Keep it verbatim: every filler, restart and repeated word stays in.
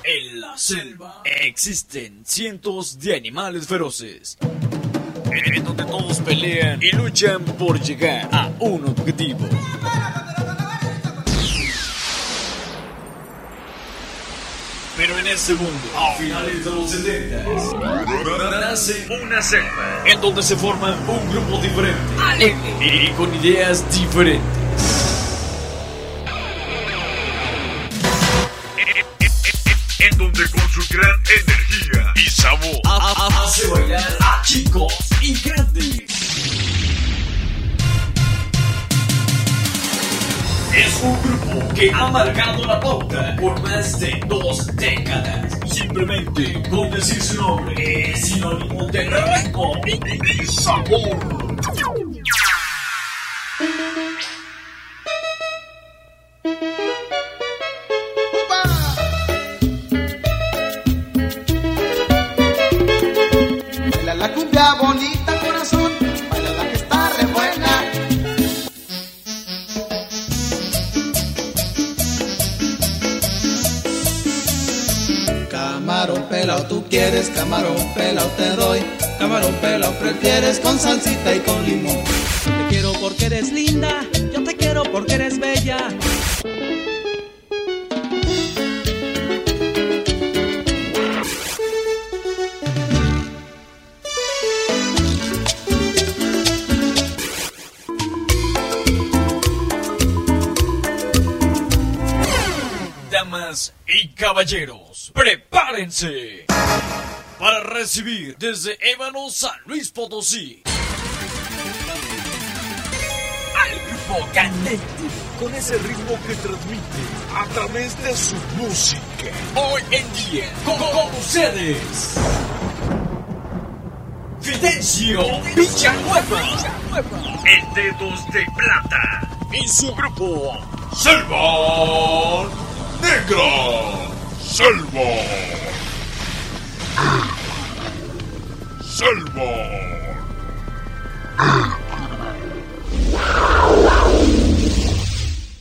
En la selva existen cientos de animales feroces, en donde todos pelean y luchan por llegar a un objetivo. Pero en este mundo, a finales de los setenta, nace una selva en donde se forma un grupo diferente, alegre y con ideas diferentes. En donde con su gran energía y sabor hace bailar a chicos y grandes. Es un grupo que ha marcado la pauta por más de dos décadas. Simplemente con decir su nombre es sinónimo de ritmo y sabor. Baila la cumbia bonita, corazón, baila la que está re buena. Camarón pelao, tú quieres, camarón pelao te doy. Camarón pelao prefieres con salsita y con limón. Te quiero porque eres linda, yo te quiero porque eres bella. Damas y caballeros, prepárense para recibir desde Ébano, San Luis Potosí, al grupo Candente, con ese ritmo que transmite a través de su música. Hoy en día, con, con ustedes, Fidencio Villanueva, el Dedos de Plata, y su grupo Selva Negra. Selva. Selva.